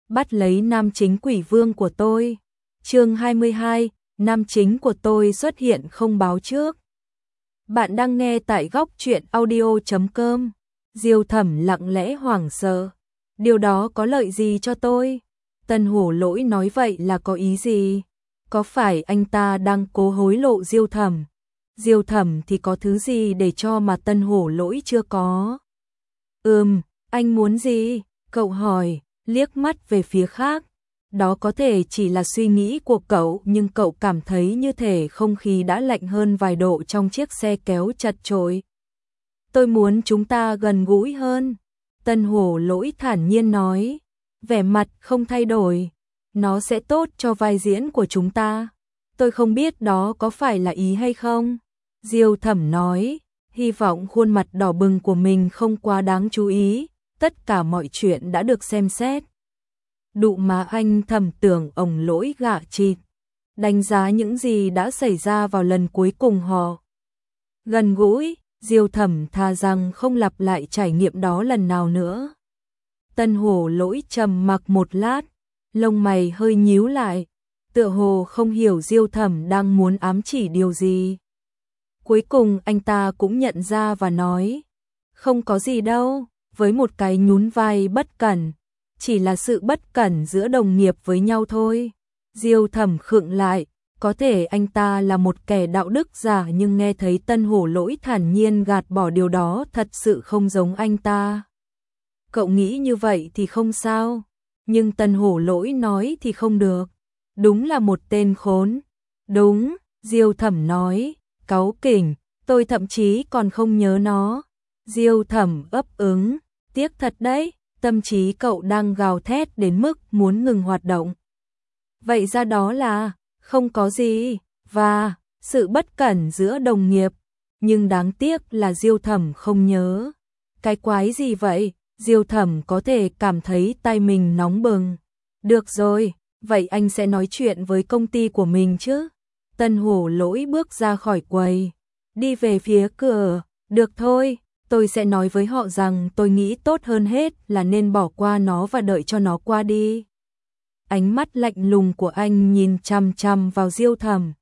bắt lấy nam chính quỷ vương của tôi. Chương 22, nam chính của tôi xuất hiện không báo trước. Bạn đang nghe tại góc truyện audio.com. Diêu Thẩm lặng lẽ hoảng sợ. Điều đó có lợi gì cho tôi? Tân Hổ Lỗi nói vậy là có ý gì? Có phải anh ta đang cố hối lộ Diêu Thẩm? Diêu Thẩm thì có thứ gì để cho mà Tân Hổ Lỗi chưa có? Anh muốn gì? Cậu hỏi, liếc mắt về phía khác. Đó có thể chỉ là suy nghĩ của cậu, nhưng cậu cảm thấy như thể không khí đã lạnh hơn vài độ trong chiếc xe kéo chật chội. Tôi muốn chúng ta gần gũi hơn. Tân Hổ Lỗi thản nhiên nói, vẻ mặt không thay đổi. Nó sẽ tốt cho vai diễn của chúng ta. Tôi không biết đó có phải là ý hay không. Diêu Thẩm nói, hy vọng khuôn mặt đỏ bừng của mình không quá đáng chú ý. Tất cả mọi chuyện đã được xem xét. Đụ má anh thầm tưởng ổng Lỗi gạ chịt. Đánh giá những gì đã xảy ra vào lần cuối cùng họ gần gũi. Diêu Thẩm thà rằng không lặp lại trải nghiệm đó lần nào nữa. Tân Hổ Lỗi trầm mặc một lát, lông mày hơi nhíu lại, tựa hồ không hiểu Diêu Thẩm đang muốn ám chỉ điều gì. Cuối cùng anh ta cũng nhận ra và nói, không có gì đâu, với một cái nhún vai bất cẩn, chỉ là sự bất cẩn giữa đồng nghiệp với nhau thôi. Diêu Thẩm khựng lại, có thể anh ta là một kẻ đạo đức giả, nhưng nghe thấy Tân Hổ Lỗi thản nhiên gạt bỏ điều đó thật sự không giống anh ta. Cậu nghĩ như vậy thì không sao, nhưng Tân Hổ Lỗi nói thì không được. Đúng là một tên khốn. Đúng, Diêu Thẩm nói, cáu kỉnh, tôi thậm chí còn không nhớ nó. Diêu Thẩm ấp ứng, tiếc thật đấy, tâm trí cậu đang gào thét đến mức muốn ngừng hoạt động. Vậy ra đó là không có gì, và sự bất cẩn giữa đồng nghiệp, nhưng đáng tiếc là Diêu Thẩm không nhớ. Cái quái gì vậy? Diêu Thẩm có thể cảm thấy tay mình nóng bừng. Được rồi, vậy anh sẽ nói chuyện với công ty của mình chứ? Tân Hổ Lỗi bước ra khỏi quầy, đi về phía cửa. Được thôi, tôi sẽ nói với họ rằng tôi nghĩ tốt hơn hết là nên bỏ qua nó và đợi cho nó qua đi. Ánh mắt lạnh lùng của anh nhìn chằm chằm vào Diêu Thẩm.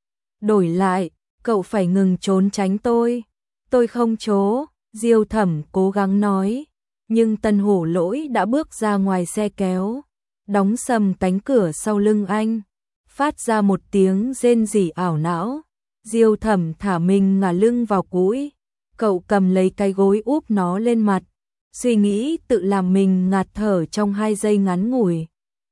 Đổi lại, cậu phải ngừng trốn tránh tôi. Tôi không trố, Diêu Thẩm cố gắng nói. Nhưng Tân Hổ Lỗi đã bước ra ngoài xe kéo, đóng sầm cánh cửa sau lưng anh, phát ra một tiếng rên rỉ ảo não. Diêu Thẩm thả mình ngả lưng vào cũi, cậu cầm lấy cái gối úp nó lên mặt, suy nghĩ tự làm mình ngạt thở trong 2 giây ngắn ngủi.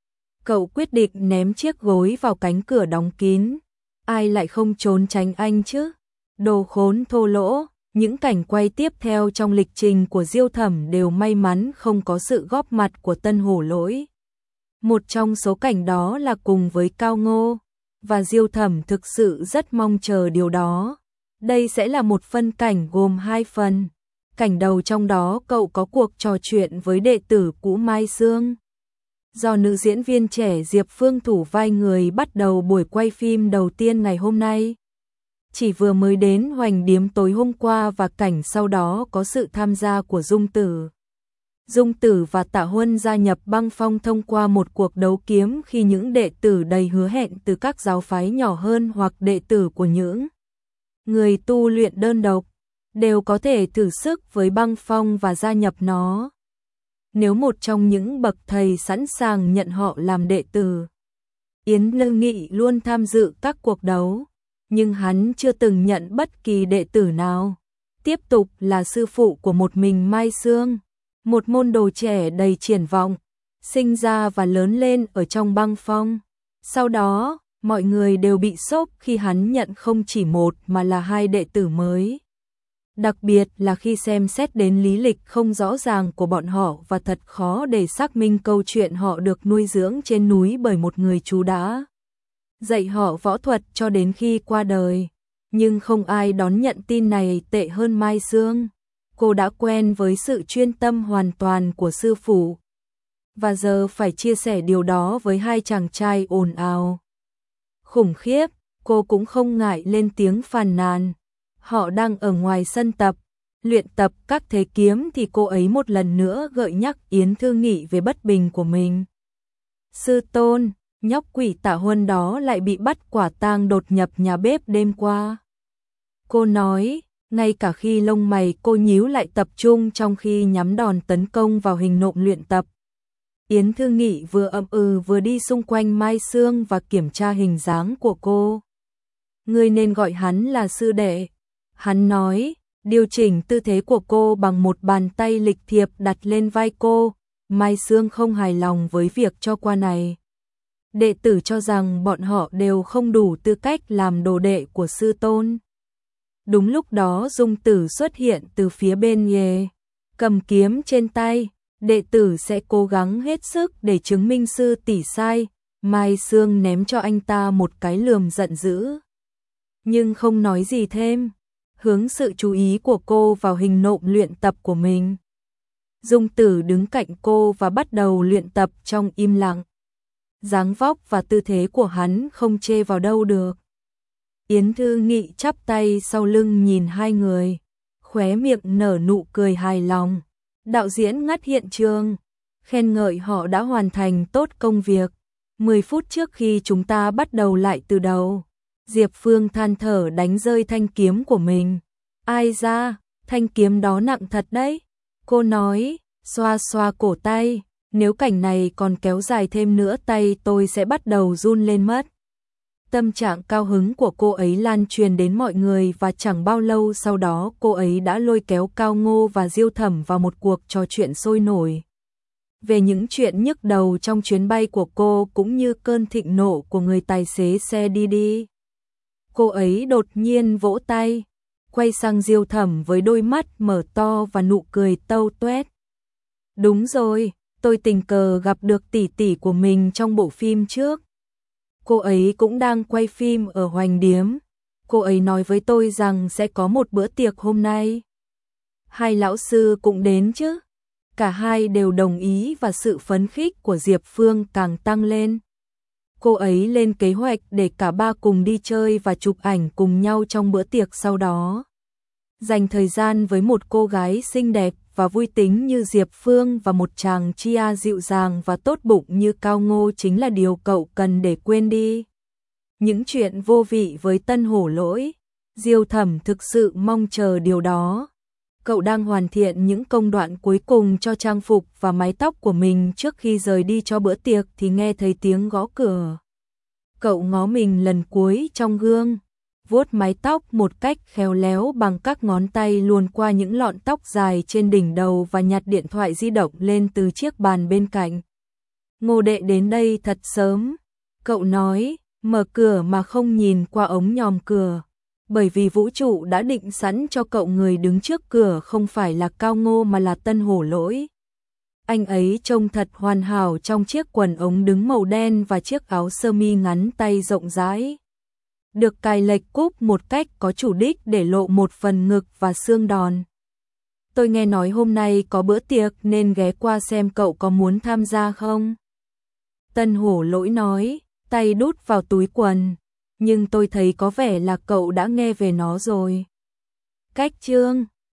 Cậu quyết định ném chiếc gối vào cánh cửa đóng kín. Ai lại không trốn tránh anh chứ? Đồ khốn thô lỗ. Những cảnh quay tiếp theo trong lịch trình của Diêu Thẩm đều may mắn không có sự góp mặt của Tân Hổ Lỗi. Một trong số cảnh đó là cùng với Cao Ngô, và Diêu Thẩm thực sự rất mong chờ điều đó. Đây sẽ là một phân cảnh gồm 2 phần. Cảnh đầu trong đó cậu có cuộc trò chuyện với đệ tử cũ Mai Sương. Do nữ diễn viên trẻ Diệp Phương thủ vai người bắt đầu buổi quay phim đầu tiên ngày hôm nay. Chỉ vừa mới đến Hoành Điếm tối hôm qua, và cảnh sau đó có sự tham gia của Dung Tử. Dung Tử và Tạ Huân gia nhập Băng Phong thông qua một cuộc đấu kiếm khi những đệ tử đầy hứa hẹn từ các giáo phái nhỏ hơn hoặc đệ tử của những người tu luyện đơn độc đều có thể thử sức với Băng Phong và gia nhập nó. Nếu một trong những bậc thầy sẵn sàng nhận họ làm đệ tử. Yến Lương Nghị luôn tham dự các cuộc đấu, nhưng hắn chưa từng nhận bất kỳ đệ tử nào. Tiếp tục là sư phụ của một mình Mai Sương, một môn đồ trẻ đầy triển vọng, sinh ra và lớn lên ở trong Băng Phong. Sau đó, mọi người đều bị sốc khi hắn nhận không chỉ một mà là 2 đệ tử mới. Đặc biệt là khi xem xét đến lý lịch không rõ ràng của bọn họ, và thật khó để xác minh câu chuyện họ được nuôi dưỡng trên núi bởi một người chú đã dạy họ võ thuật cho đến khi qua đời. Nhưng không ai đón nhận tin này tệ hơn Mai Sương. Cô đã quen với sự chuyên tâm hoàn toàn của sư phụ, và giờ phải chia sẻ điều đó với 2 chàng trai ồn ào khủng khiếp. Cô cũng không ngại lên tiếng phàn nàn. Họ đang ở ngoài sân tập, luyện tập các thế kiếm, thì cô ấy một lần nữa gợi nhắc Yến Thư Nghị về bất bình của mình. Sư tôn, nhóc quỷ Tạ Huân đó lại bị bắt quả tang đột nhập nhà bếp đêm qua. Cô nói, ngay cả khi lông mày cô nhíu lại tập trung trong khi nhắm đòn tấn công vào hình nộm luyện tập. Yến Thư Nghị vừa ậm vừa đi xung quanh Mai Sương và kiểm tra hình dáng của cô. Ngươi nên gọi hắn là sư đệ. Hắn nói, điều chỉnh tư thế của cô bằng một bàn tay lịch thiệp đặt lên vai cô. Mai Sương không hài lòng với việc cho qua này. Đệ tử cho rằng bọn họ đều không đủ tư cách làm đồ đệ của sư tôn. Đúng lúc đó Dung Tử xuất hiện từ phía bên nghề, cầm kiếm trên tay. Đệ tử sẽ cố gắng hết sức để chứng minh sư tỷ sai. Mai Sương ném cho anh ta một cái lườm giận dữ, nhưng không nói gì thêm, hướng sự chú ý của cô vào hình nộm luyện tập của mình. Dung Tử đứng cạnh cô và bắt đầu luyện tập trong im lặng. Dáng vóc và tư thế của hắn không chê vào đâu được. Yến Thư Nghị chắp tay sau lưng nhìn hai người, khóe miệng nở nụ cười hài lòng. Đạo diễn ngắt hiện trường, khen ngợi họ đã hoàn thành tốt công việc. 10 phút trước khi chúng ta bắt đầu lại từ đầu, Diệp Phương than thở đánh rơi thanh kiếm của mình. Ai ra, thanh kiếm đó nặng thật đấy. Cô nói, xoa xoa cổ tay, nếu cảnh này còn kéo dài thêm nữa tay tôi sẽ bắt đầu run lên mất. Tâm trạng cao hứng của cô ấy lan truyền đến mọi người và chẳng bao lâu sau đó cô ấy đã lôi kéo Cao Ngô và Diêu Thẩm vào một cuộc trò chuyện sôi nổi. Về những chuyện nhức đầu trong chuyến bay của cô cũng như cơn thịnh nộ của người tài xế xe đi. Cô ấy đột nhiên vỗ tay, quay sang Diêu Thẩm với đôi mắt mở to và nụ cười tâu tuét. Đúng rồi, tôi tình cờ gặp được tỷ tỷ của mình trong bộ phim trước. Cô ấy cũng đang quay phim ở Hoành Điếm. Cô ấy nói với tôi rằng sẽ có một bữa tiệc hôm nay. Hai lão sư cũng đến chứ? Cả hai đều đồng ý và sự phấn khích của Diệp Phương càng tăng lên. Cô ấy lên kế hoạch để cả ba cùng đi chơi và chụp ảnh cùng nhau trong bữa tiệc sau đó. Dành thời gian với một cô gái xinh đẹp và vui tính như Diệp Phương và một chàng Chia dịu dàng và tốt bụng như Cao Ngô chính là điều cậu cần để quên đi những chuyện vô vị với Tân Hổ Lỗi. Diêu Thẩm thực sự mong chờ điều đó. Cậu đang hoàn thiện những công đoạn cuối cùng cho trang phục và mái tóc của mình trước khi rời đi cho bữa tiệc thì nghe thấy tiếng gõ cửa. Cậu ngó mình lần cuối trong gương, vuốt mái tóc một cách khéo léo bằng các ngón tay luồn qua những lọn tóc dài trên đỉnh đầu và nhặt điện thoại di động lên từ chiếc bàn bên cạnh. Ngô đệ đến đây thật sớm, cậu nói, mở cửa mà không nhìn qua ống nhòm cửa. Bởi vì vũ trụ đã định sẵn cho cậu người đứng trước cửa không phải là Cao Ngô mà là Tân Hổ Lỗi. Anh ấy trông thật hoàn hảo trong chiếc quần ống đứng màu đen và chiếc áo sơ mi ngắn tay rộng rãi, được cài lệch cúc một cách có chủ đích để lộ một phần ngực và xương đòn. Tôi nghe nói hôm nay có bữa tiệc nên ghé qua xem cậu có muốn tham gia không? Tân Hổ Lỗi nói, tay đút vào túi quần. Nhưng tôi thấy có vẻ là cậu đã nghe về nó rồi. Cách chương